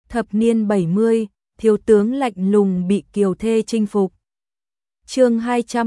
Thập niên 70, thiếu tướng lạnh lùng bị kiều thê chinh phục. Chương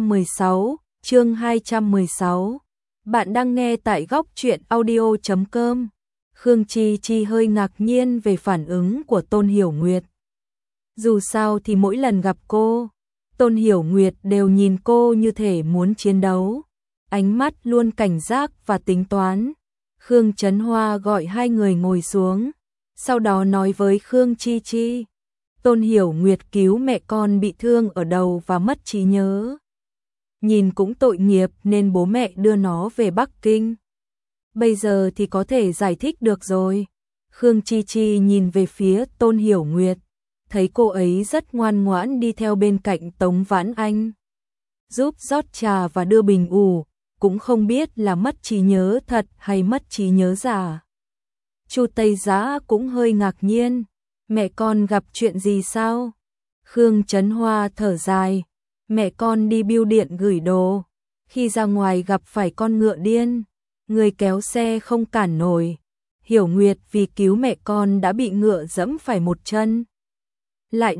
216. Bạn đang nghe tại góc truyện audio.com. Khương Chi Chi hơi ngạc nhiên về phản ứng của Tôn Hiểu Nguyệt. Dù sao thì mỗi lần gặp cô, Tôn Hiểu Nguyệt đều nhìn cô như thể muốn chiến đấu, ánh mắt luôn cảnh giác và tính toán. Khương Trấn Hoa gọi hai người ngồi xuống, sau đó nói với Khương Chi Chi, Tôn Hiểu Nguyệt cứu mẹ con bị thương ở đầu và mất trí nhớ. Nhìn cũng tội nghiệp nên bố mẹ đưa nó về Bắc Kinh. Bây giờ thì có thể giải thích được rồi. Khương Chi Chi nhìn về phía Tôn Hiểu Nguyệt, thấy cô ấy rất ngoan ngoãn đi theo bên cạnh Tống Vãn Anh, giúp rót trà và đưa bình ủ, cũng không biết là mất trí nhớ thật hay mất trí nhớ giả. Chu Tây Giá cũng hơi ngạc nhiên, mẹ con gặp chuyện gì sao? Khương Trấn Hoa thở dài, mẹ con đi bưu điện gửi đồ, khi ra ngoài gặp phải con ngựa điên, người kéo xe không cản nổi. Hiểu Nguyệt vì cứu mẹ con đã bị ngựa giẫm phải một chân. Lại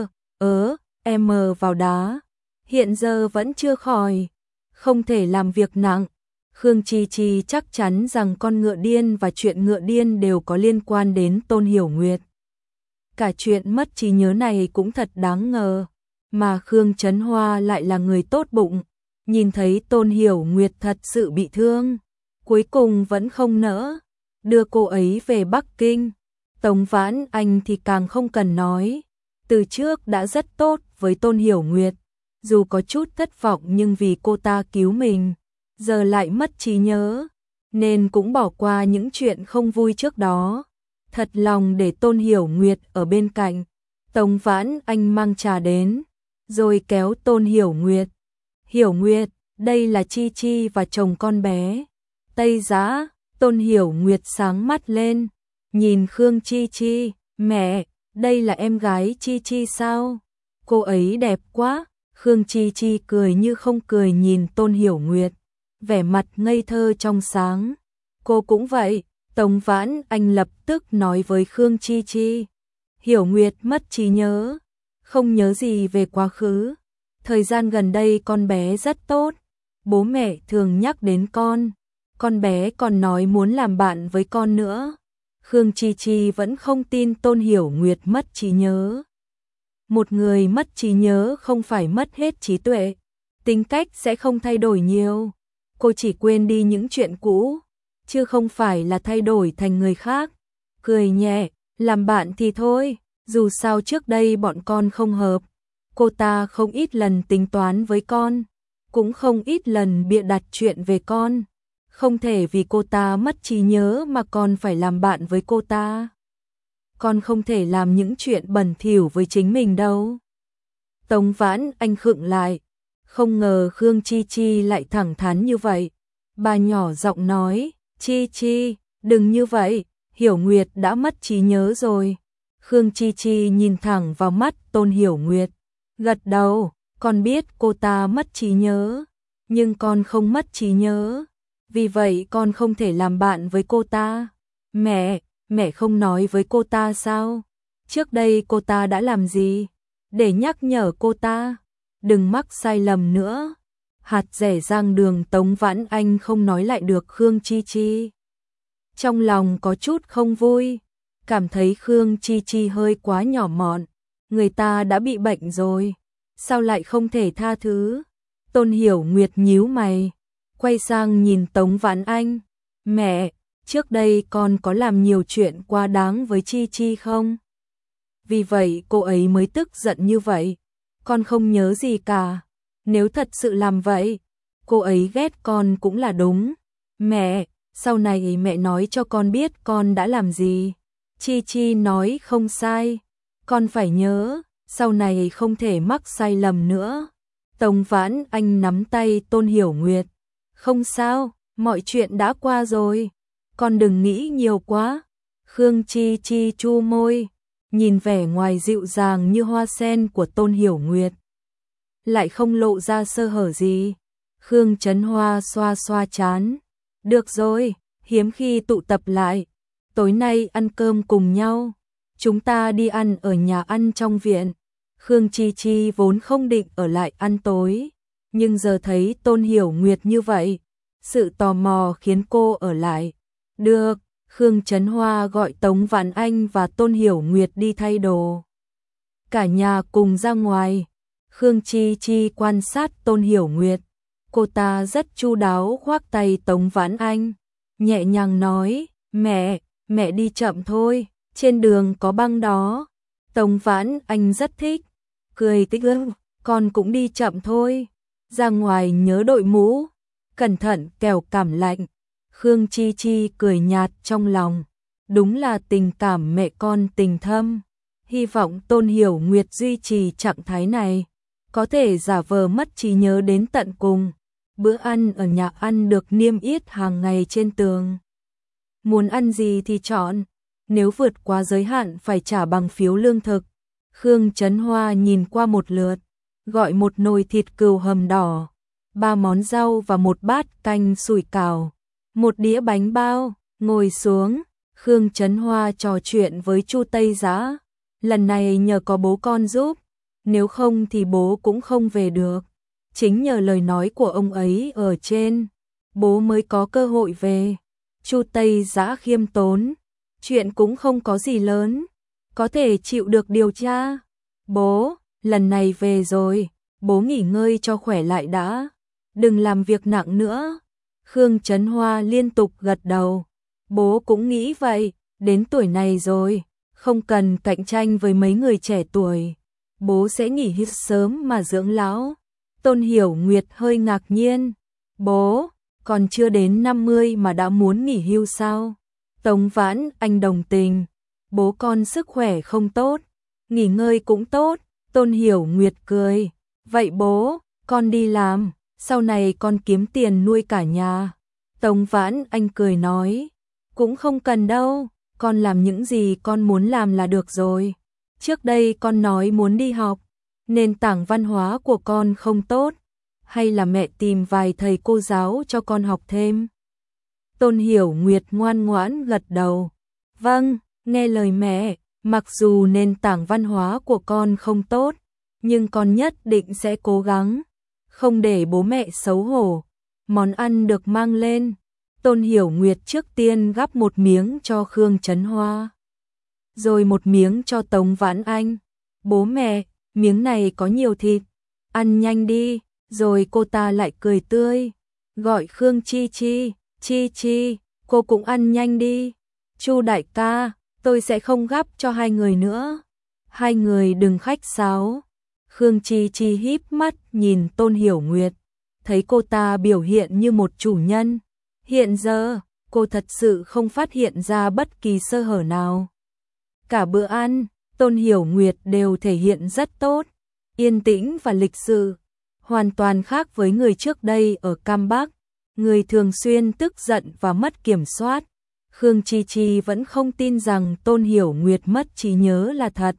em vào đá, hiện giờ vẫn chưa khỏi, không thể làm việc nặng. Khương Chi Chi chắc chắn rằng con ngựa điên và chuyện ngựa điên đều có liên quan đến Tôn Hiểu Nguyệt. Cả chuyện mất trí nhớ này cũng thật đáng ngờ, mà Khương Trấn Hoa lại là người tốt bụng, nhìn thấy Tôn Hiểu Nguyệt thật sự bị thương, cuối cùng vẫn không nỡ đưa cô ấy về Bắc Kinh. Tống Vãn Anh thì càng không cần nói, từ trước đã rất tốt với Tôn Hiểu Nguyệt, dù có chút thất vọng nhưng vì cô ta cứu mình, giờ lại mất trí nhớ, nên cũng bỏ qua những chuyện không vui trước đó, thật lòng để Tôn Hiểu Nguyệt ở bên cạnh. Tống Vãn Anh mang trà đến, rồi kéo Tôn Hiểu Nguyệt. Hiểu Nguyệt, đây là Chi Chi và chồng con bé. Tây Giá. Tôn Hiểu Nguyệt sáng mắt lên, nhìn Khương Chi Chi, mẹ, đây là em gái Chi Chi sao? Cô ấy đẹp quá. Khương Chi Chi cười như không cười nhìn Tôn Hiểu Nguyệt, vẻ mặt ngây thơ trong sáng. Cô cũng vậy. Tống Vãn Anh lập tức nói với Khương Chi Chi, Hiểu Nguyệt mất trí nhớ, không nhớ gì về quá khứ. Thời gian gần đây con bé rất tốt, bố mẹ thường nhắc đến con bé còn nói muốn làm bạn với con nữa. Khương Chi Chi vẫn không tin Tôn Hiểu Nguyệt mất trí nhớ. Một người mất trí nhớ không phải mất hết trí tuệ, tính cách sẽ không thay đổi nhiều. Cô chỉ quên đi những chuyện cũ, chứ không phải là thay đổi thành người khác. Cười nhẹ, làm bạn thì thôi, dù sao trước đây bọn con không hợp. Cô ta không ít lần tính toán với con, cũng không ít lần bịa đặt chuyện về con. Không thể vì cô ta mất trí nhớ mà con phải làm bạn với cô ta. Con không thể làm những chuyện bẩn thỉu với chính mình đâu. Tống Vãn Anh khựng lại, không ngờ Khương Chi Chi lại thẳng thắn như vậy. Bà nhỏ giọng nói, Chi Chi, đừng như vậy, Hiểu Nguyệt đã mất trí nhớ rồi. Khương Chi Chi nhìn thẳng vào mắt Tôn Hiểu Nguyệt, gật đầu, con biết cô ta mất trí nhớ, nhưng con không mất trí nhớ. Vì vậy con không thể làm bạn với cô ta. Mẹ không nói với cô ta sao? Trước đây cô ta đã làm gì? Để nhắc nhở cô ta, đừng mắc sai lầm nữa. Hạt rẻ rang đường. Tống Vãn Anh không nói lại được Khương Chi Chi. Trong lòng có chút không vui, cảm thấy Khương Chi Chi hơi quá nhỏ mọn. Người ta đã bị bệnh rồi, sao lại không thể tha thứ? Tôn Hiểu Nguyệt nhíu mày, quay sang nhìn Tống Vãn Anh, mẹ, trước đây con có làm nhiều chuyện quá đáng với Chi Chi không? Vì vậy cô ấy mới tức giận như vậy. Con không nhớ gì cả. Nếu thật sự làm vậy, cô ấy ghét con cũng là đúng. Mẹ, sau này mẹ nói cho con biết con đã làm gì. Chi Chi nói không sai, con phải nhớ, sau này không thể mắc sai lầm nữa. Tống Vãn Anh nắm tay Tôn Hiểu Nguyệt, không sao, mọi chuyện đã qua rồi, con đừng nghĩ nhiều quá. Khương Chi Chi chu môi, nhìn vẻ ngoài dịu dàng như hoa sen của Tôn Hiểu Nguyệt, lại không lộ ra sơ hở gì. Khương Trấn Hoa xoa xoa trán, được rồi, hiếm khi tụ tập lại, tối nay ăn cơm cùng nhau. chúng ta đi ăn ở nhà ăn trong viện. Khương Chi Chi vốn không định ở lại ăn tối, nhưng giờ thấy Tôn Hiểu Nguyệt như vậy, sự tò mò khiến cô ở lại. Được, Khương Trấn Hoa gọi Tống Vãn Anh và Tôn Hiểu Nguyệt đi thay đồ. Cả nhà cùng ra ngoài. Khương Chi Chi quan sát Tôn Hiểu Nguyệt. Cô ta rất chu đáo khoác tay Tống Vãn Anh, nhẹ nhàng nói, mẹ đi chậm thôi, trên đường có băng đó. Tống Vãn Anh rất thích, cười tích ức, con cũng đi chậm thôi, ra ngoài nhớ đội mũ, cẩn thận kẻo cảm lạnh. Khương Chi Chi cười nhạt trong lòng, đúng là tình cảm mẹ con tình thâm. Hy vọng Tôn Hiểu Nguyệt duy trì trạng thái này, có thể giả vờ mất trí nhớ đến tận cùng. Bữa ăn ở nhà ăn được niêm yết hàng ngày trên tường. Muốn ăn gì thì chọn, nếu vượt quá giới hạn phải trả bằng phiếu lương thực. Khương Trấn Hoa nhìn qua một lượt, gọi một nồi thịt cừu hầm đỏ, 3 món rau và một bát canh sủi cảo, một đĩa bánh bao. Ngồi xuống, Khương Trấn Hoa trò chuyện với Chu Tây Dã. Lần này nhờ có bố con giúp, nếu không thì bố cũng không về được. Chính nhờ lời nói của ông ấy ở trên, bố mới có cơ hội về. Chu Tây Dã khiêm tốn, chuyện cũng không có gì lớn, có thể chịu được điều tra. Bố, lần này về rồi, bố nghỉ ngơi cho khỏe lại đã, đừng làm việc nặng nữa. Khương Trấn Hoa liên tục gật đầu, bố cũng nghĩ vậy, đến tuổi này rồi, không cần cạnh tranh với mấy người trẻ tuổi, bố sẽ nghỉ hưu sớm mà dưỡng lão. Tôn Hiểu Nguyệt hơi ngạc nhiên, bố, còn chưa đến 50 mà đã muốn nghỉ hưu sao? Tống Vãn Anh đồng tình, bố con sức khỏe không tốt, nghỉ ngơi cũng tốt. Tôn Hiểu Nguyệt cười, vậy bố, con đi làm, sau này con kiếm tiền nuôi cả nhà. Tống Vãn Anh cười nói, cũng không cần đâu, con làm những gì con muốn làm là được rồi. Trước đây con nói muốn đi học, nền tảng văn hóa của con không tốt, hay là mẹ tìm vài thầy cô giáo cho con học thêm? Tôn Hiểu Nguyệt ngoan ngoãn gật đầu, vâng, nghe lời mẹ, mặc dù nền tảng văn hóa của con không tốt, nhưng con nhất định sẽ cố gắng, không để bố mẹ xấu hổ. Món ăn được mang lên, Tôn Hiểu Nguyệt trước tiên gắp một miếng cho Khương Trấn Hoa, rồi một miếng cho Tống Vãn Anh. Bố mẹ, miếng này có nhiều thịt, ăn nhanh đi. Rồi cô ta lại cười tươi, gọi Khương Chi Chi, Chi Chi, cô cũng ăn nhanh đi. Chu đại ca, tôi sẽ không gắp cho hai người nữa. Hai người đừng khách sáo. Khương Chi Chi híp mắt nhìn Tôn Hiểu Nguyệt, thấy cô ta biểu hiện như một chủ nhân. Hiện giờ, cô thật sự không phát hiện ra bất kỳ sơ hở nào. Cả bữa ăn, Tôn Hiểu Nguyệt đều thể hiện rất tốt, yên tĩnh và lịch sự, hoàn toàn khác với người trước đây ở Cam Bắc, người thường xuyên tức giận và mất kiểm soát. Khương Chi Chi vẫn không tin rằng Tôn Hiểu Nguyệt mất trí nhớ là thật.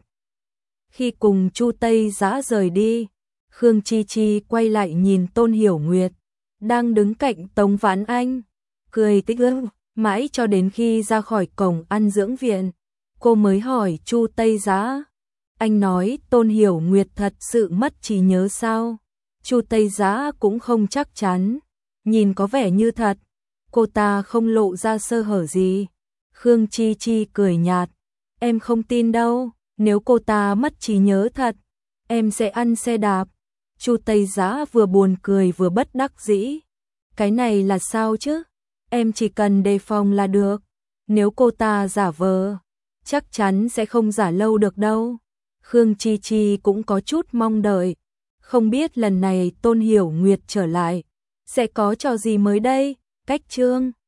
Khi cùng Chu Tây Dã rời đi, Khương Chi Chi quay lại nhìn Tôn Hiểu Nguyệt, đang đứng cạnh Tống Vãn Anh, cười tích ức, mãi cho đến khi ra khỏi cổng ăn dưỡng viện, cô mới hỏi Chu Tây Dã, anh nói Tôn Hiểu Nguyệt thật sự mất trí nhớ sao? Chu Tây Dã cũng không chắc chắn, nhìn có vẻ như thật, cô ta không lộ ra sơ hở gì. Khương Chi Chi cười nhạt, em không tin đâu, nếu cô ta mất trí nhớ thật, em sẽ ăn xe đạp. Chu Tây Dã vừa buồn cười vừa bất đắc dĩ, cái này là sao chứ? Em chỉ cần đề phòng là được, nếu cô ta giả vờ, chắc chắn sẽ không giả lâu được đâu. Khương Chi Chi cũng có chút mong đợi, không biết lần này Tôn Hiểu Nguyệt trở lại, sẽ có trò gì mới đây. Cách chương